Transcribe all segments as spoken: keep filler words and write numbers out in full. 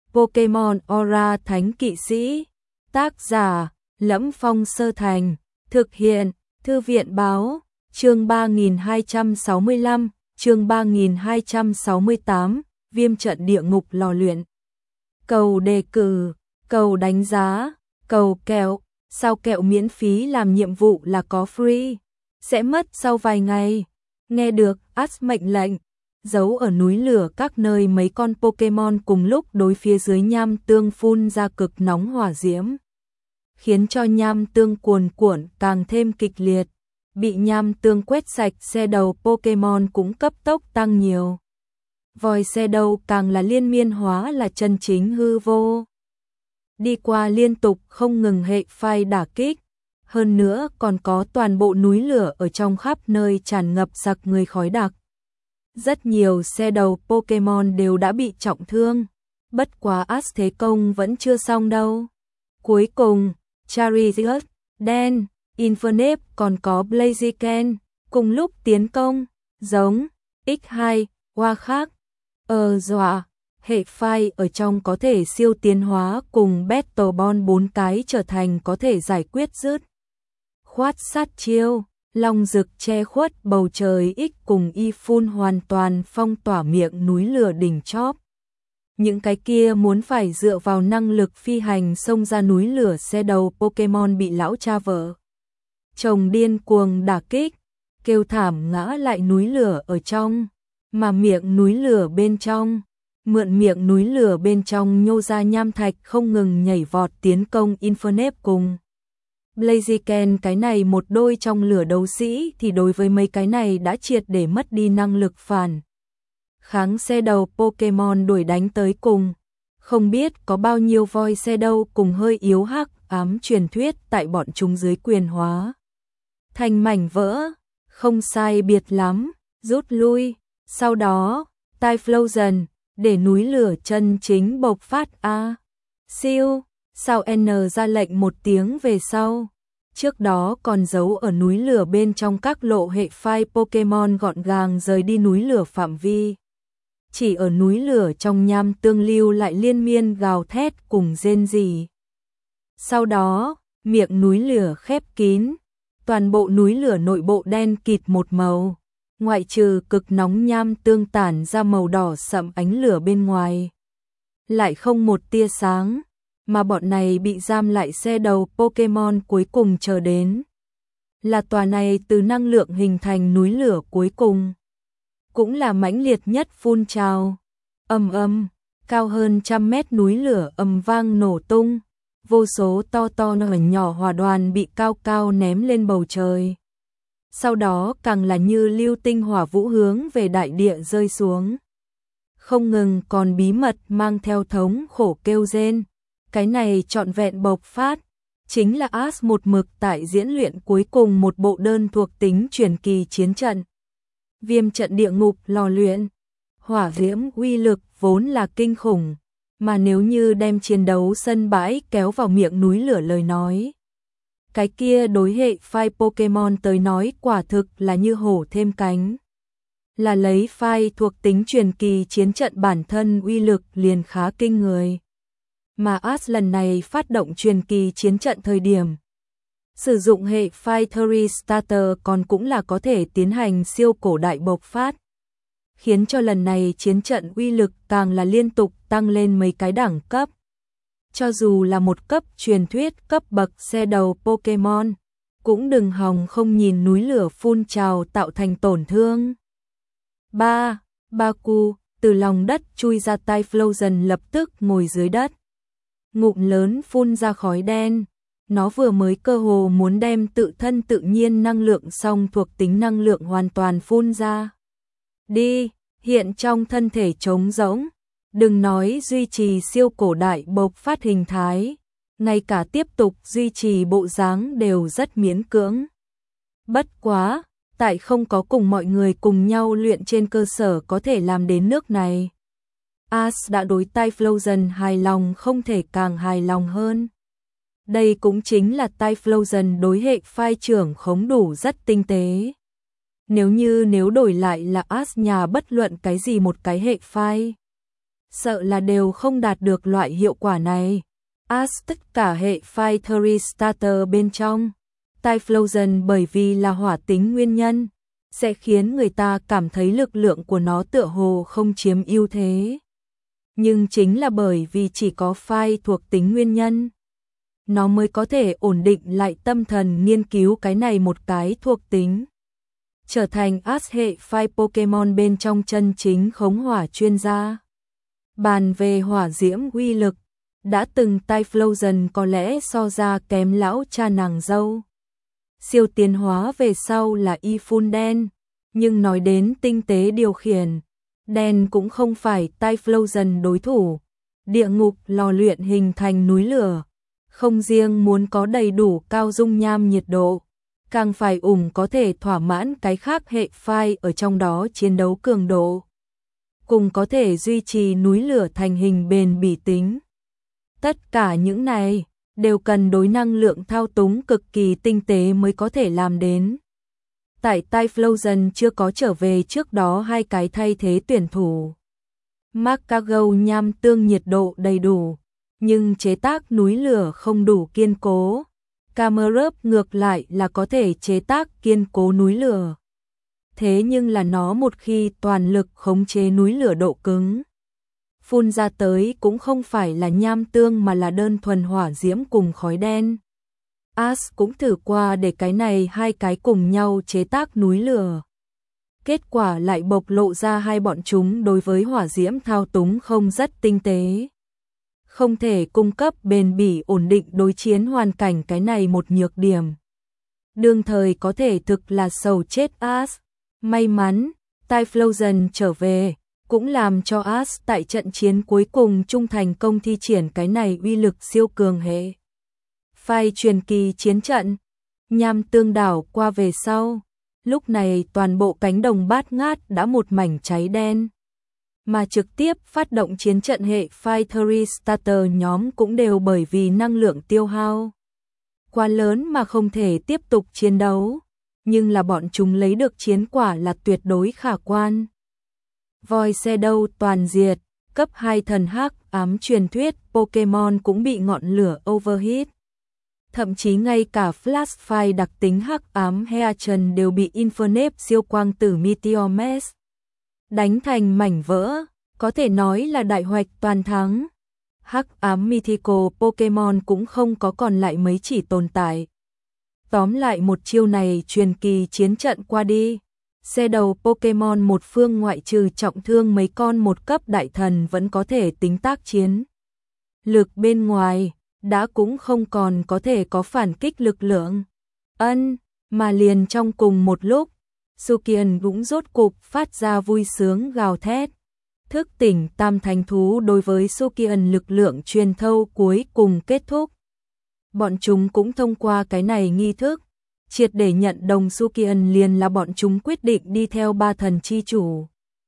Pokemon Aura Thánh Kỵ Sĩ. Tác giả: Lẫm Phong Sơ Thành. Thực hiện: Thư viện Báo. Chương ba nghìn hai trăm sáu mươi lăm, chương ba nghìn hai trăm sáu mươi tám, Viêm trận địa ngục lò luyện. Cầu đề cử, cầu đánh giá, cầu kẹo. Sao kẹo miễn phí làm nhiệm vụ là có free, sẽ mất sau vài ngày. Nghe được Ash mệnh lệnh, giấu ở núi lửa các nơi mấy con Pokemon cùng lúc đối phía dưới nham tương phun ra cực nóng hỏa diễm, khiến cho nham tương cuồn cuộn càng thêm kịch liệt. Bị nham tương quét sạch, xe đầu Pokemon cũng cấp tốc tăng nhiều. Vòi xe đầu càng là liên miên hóa là chân chính hư vô. Đi qua liên tục không ngừng hệ phai đả kích, hơn nữa còn có toàn bộ núi lửa ở trong khắp nơi tràn ngập sặc người khói đặc. Rất nhiều xe đầu Pokemon đều đã bị trọng thương, bất quá Ash thế công vẫn chưa xong đâu. Cuối cùng, Charizard, Dan, Infernape còn có Blaziken cùng lúc tiến công, giống ích hai, hoa khác. Ờ dọa, hệ phai ở trong có thể siêu tiến hóa cùng Battle Ball bốn cái trở thành có thể giải quyết dứt khoát sát chiêu. Long rực che khuất bầu trời, ích cùng y phun hoàn toàn phong tỏa miệng núi lửa đỉnh chóp. Những cái kia muốn phải dựa vào năng lực phi hành xông ra núi lửa xe đầu Pokemon bị lão cha vợ chồng điên cuồng đả kích, kêu thảm ngã lại núi lửa ở trong, mà miệng núi lửa bên trong, mượn miệng núi lửa bên trong nhô ra nham thạch không ngừng nhảy vọt tiến công Infernape cùng Blaziken. Cái này một đôi trong lửa đấu sĩ thì đối với mấy cái này đã triệt để mất đi năng lực phản kháng xe đầu Pokemon đuổi đánh tới cùng. Không biết có bao nhiêu voi xe đâu cùng hơi yếu hắc ám truyền thuyết tại bọn chúng dưới quyền hóa thành mảnh vỡ, không sai biệt lắm, rút lui. Sau đó, Typhlosion, để núi lửa chân chính bộc phát a. À. Siêu, sao N ra lệnh một tiếng về sau. Trước đó còn giấu ở núi lửa bên trong các lộ hệ phai Pokemon gọn gàng rời đi núi lửa phạm vi. Chỉ ở núi lửa trong nham tương lưu lại liên miên gào thét cùng rên rỉ. Sau đó, miệng núi lửa khép kín, toàn bộ núi lửa nội bộ đen kịt một màu, ngoại trừ cực nóng nham tương tản ra màu đỏ sậm ánh lửa bên ngoài, lại không một tia sáng, mà bọn này bị giam lại xe đầu Pokemon cuối cùng chờ đến. Là tòa này từ năng lượng hình thành núi lửa cuối cùng, cũng là mãnh liệt nhất phun trào. Ầm ầm, cao hơn trăm mét núi lửa ầm vang nổ tung, vô số to to nhỏ nhỏ hỏa đoàn bị cao cao ném lên bầu trời. Sau đó càng là như lưu tinh hỏa vũ hướng về đại địa rơi xuống. Không ngừng còn bí mật mang theo thống khổ kêu rên. Cái này trọn vẹn bộc phát, chính là Ash một mực tại diễn luyện cuối cùng một bộ đơn thuộc tính truyền kỳ chiến trận. Viêm trận địa ngục lò luyện. Hỏa diễm uy lực vốn là kinh khủng, mà nếu như đem chiến đấu sân bãi kéo vào miệng núi lửa lời nói, cái kia đối hệ phai Pokemon tới nói quả thực là như hổ thêm cánh. Là lấy phai thuộc tính truyền kỳ chiến trận bản thân uy lực liền khá kinh người. Mà Ash lần này phát động truyền kỳ chiến trận thời điểm sử dụng hệ Fiery Starter còn cũng là có thể tiến hành siêu cổ đại bộc phát, khiến cho lần này chiến trận uy lực càng là liên tục tăng lên mấy cái đẳng cấp. Cho dù là một cấp truyền thuyết cấp bậc xe đầu Pokemon, cũng đừng hòng không nhìn núi lửa phun trào tạo thành tổn thương. ba. Baku, từ lòng đất chui ra Typhlosion lập tức ngồi dưới đất. Ngụm lớn phun ra khói đen, nó vừa mới cơ hồ muốn đem tự thân tự nhiên năng lượng song thuộc tính năng lượng hoàn toàn phun ra. Đi, hiện trong thân thể trống rỗng, đừng nói duy trì siêu cổ đại bộc phát hình thái, ngay cả tiếp tục duy trì bộ dáng đều rất miễn cưỡng. Bất quá, tại không có cùng mọi người cùng nhau luyện trên cơ sở có thể làm đến nước này. Ash đã đối Typhlosion hài lòng không thể càng hài lòng hơn. Đây cũng chính là Typhlosion đối hệ phai trưởng khống đủ rất tinh tế. Nếu như nếu đổi lại là Ash nhà bất luận cái gì một cái hệ phai, sợ là đều không đạt được loại hiệu quả này. As tất cả hệ Fiery Starter bên trong, Typhlosion bởi vì là hỏa tính nguyên nhân, sẽ khiến người ta cảm thấy lực lượng của nó tựa hồ không chiếm ưu thế. Nhưng chính là bởi vì chỉ có Fire thuộc tính nguyên nhân, nó mới có thể ổn định lại tâm thần nghiên cứu cái này một cái thuộc tính. Trở thành As hệ Fire Pokemon bên trong chân chính khống hỏa chuyên gia. Bàn về hỏa diễm uy lực, đã từng Typhlosion có lẽ so ra kém lão cha nàng dâu. Siêu tiến hóa về sau là Y-Phun đen, nhưng nói đến tinh tế điều khiển, đen cũng không phải Typhlosion đối thủ. Địa ngục lò luyện hình thành núi lửa, không riêng muốn có đầy đủ cao dung nham nhiệt độ, càng phải ủng có thể thỏa mãn cái khác hệ phai ở trong đó chiến đấu cường độ, cùng có thể duy trì núi lửa thành hình bền bỉ tính. Tất cả những này đều cần đối năng lượng thao túng cực kỳ tinh tế mới có thể làm đến. Tại Typhlosion chưa có trở về trước đó hai cái thay thế tuyển thủ. Macago nham tương nhiệt độ đầy đủ, nhưng chế tác núi lửa không đủ kiên cố. Camerupt ngược lại là có thể chế tác kiên cố núi lửa. Thế nhưng là nó một khi toàn lực khống chế núi lửa độ cứng, phun ra tới cũng không phải là nham tương mà là đơn thuần hỏa diễm cùng khói đen. As cũng thử qua để cái này hai cái cùng nhau chế tác núi lửa. Kết quả lại bộc lộ ra hai bọn chúng đối với hỏa diễm thao túng không rất tinh tế. Không thể cung cấp bền bỉ ổn định đối chiến hoàn cảnh, cái này một nhược điểm. Đương thời có thể thực là sầu chết As. May mắn, Typhlosion trở về, cũng làm cho As tại trận chiến cuối cùng trung thành công thi triển cái này uy lực siêu cường hệ. Phai truyền kỳ chiến trận, nham tương đảo qua về sau, lúc này toàn bộ cánh đồng bát ngát đã một mảnh cháy đen. Mà trực tiếp phát động chiến trận hệ Fiery Starter nhóm cũng đều bởi vì năng lượng tiêu hao quá lớn mà không thể tiếp tục chiến đấu, nhưng là bọn chúng lấy được chiến quả là tuyệt đối khả quan. Voi xe đâu toàn diệt, cấp hai thần hắc ám truyền thuyết Pokemon cũng bị ngọn lửa overheat. Thậm chí ngay cả Flash Fire đặc tính hắc ám Heatran đều bị Infernape siêu quang tử Meteor Mash đánh thành mảnh vỡ, có thể nói là đại hoạch toàn thắng. Hắc ám Mythical Pokemon cũng không có còn lại mấy chỉ tồn tại. Tóm lại một chiêu này truyền kỳ chiến trận qua đi, xe đầu Pokemon một phương ngoại trừ trọng thương mấy con một cấp đại thần vẫn có thể tính tác chiến. Lực bên ngoài, đã cũng không còn có thể có phản kích lực lượng. Ân, mà liền trong cùng một lúc, Sukian cũng rốt cục phát ra vui sướng gào thét. Thức tỉnh tam thánh thú đối với Sukian lực lượng truyền thâu cuối cùng kết thúc. Bọn chúng cũng thông qua cái này nghi thức, triệt để nhận đồng Sukian liền là bọn chúng quyết định đi theo ba thần chi chủ.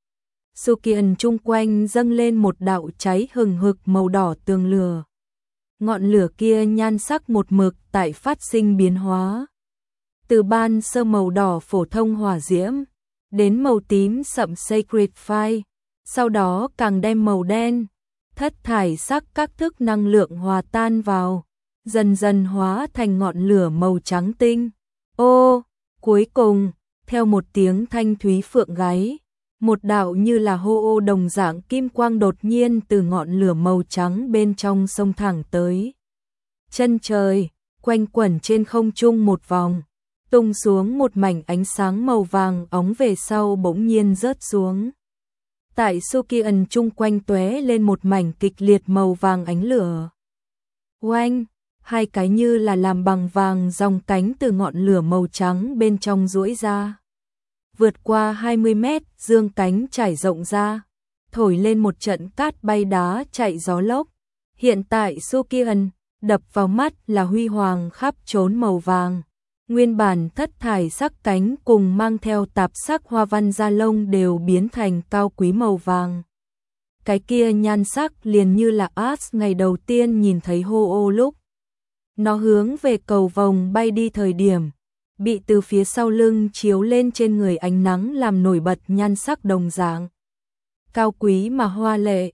Sukian chung quanh dâng lên một đạo cháy hừng hực màu đỏ tường lửa. Ngọn lửa kia nhan sắc một mực tại phát sinh biến hóa. Từ ban sơ màu đỏ phổ thông hỏa diễm, đến màu tím sậm Sacred Fire, sau đó càng đem màu đen, thất thải sắc các thức năng lượng hòa tan vào, dần dần hóa thành ngọn lửa màu trắng tinh. Ô, cuối cùng, theo một tiếng thanh thúy phượng gáy, một đạo như là hô ô đồng dạng kim quang đột nhiên từ ngọn lửa màu trắng bên trong sông thẳng tới chân trời, quanh quẩn trên không trung một vòng, tung xuống một mảnh ánh sáng màu vàng óng về sau bỗng nhiên rớt xuống. Tại Sukian chung quanh tóe lên một mảnh kịch liệt màu vàng ánh lửa. Oanh, hai cái như là làm bằng vàng dòng cánh từ ngọn lửa màu trắng bên trong duỗi ra. Vượt qua hai mươi mét, dương cánh trải rộng ra, thổi lên một trận cát bay đá chạy gió lốc. Hiện tại Sukian, đập vào mắt là huy hoàng khắp trốn màu vàng. Nguyên bản thất thải sắc cánh cùng mang theo tạp sắc hoa văn da lông đều biến thành cao quý màu vàng. Cái kia nhan sắc liền như là As ngày đầu tiên nhìn thấy hô ô lúc. Nó hướng về cầu vồng bay đi thời điểm, bị từ phía sau lưng chiếu lên trên người ánh nắng làm nổi bật nhan sắc đồng dạng. Cao quý mà hoa lệ,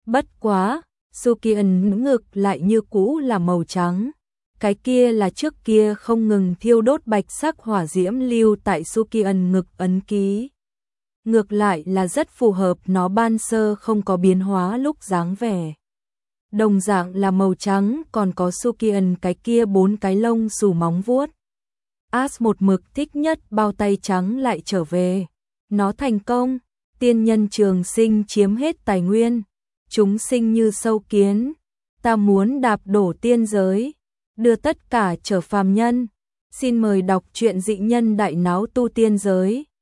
Bất quá, Sukian ngực lại như cũ là màu trắng. Cái kia là trước kia không ngừng thiêu đốt bạch sắc hỏa diễm lưu tại Sukian ngực ấn ký. Ngược lại là rất phù hợp, nó ban sơ không có biến hóa lúc dáng vẻ. Đồng dạng là màu trắng, còn có Sukian cái kia bốn cái lông xù móng vuốt. As một mực thích nhất bao tay trắng lại trở về. Nó thành công, tiên nhân trường sinh chiếm hết tài nguyên. Chúng sinh như sâu kiến, ta muốn đạp đổ tiên giới, đưa tất cả trở phàm nhân. Xin mời đọc truyện Dị Nhân Đại Náo Tu Tiên Giới.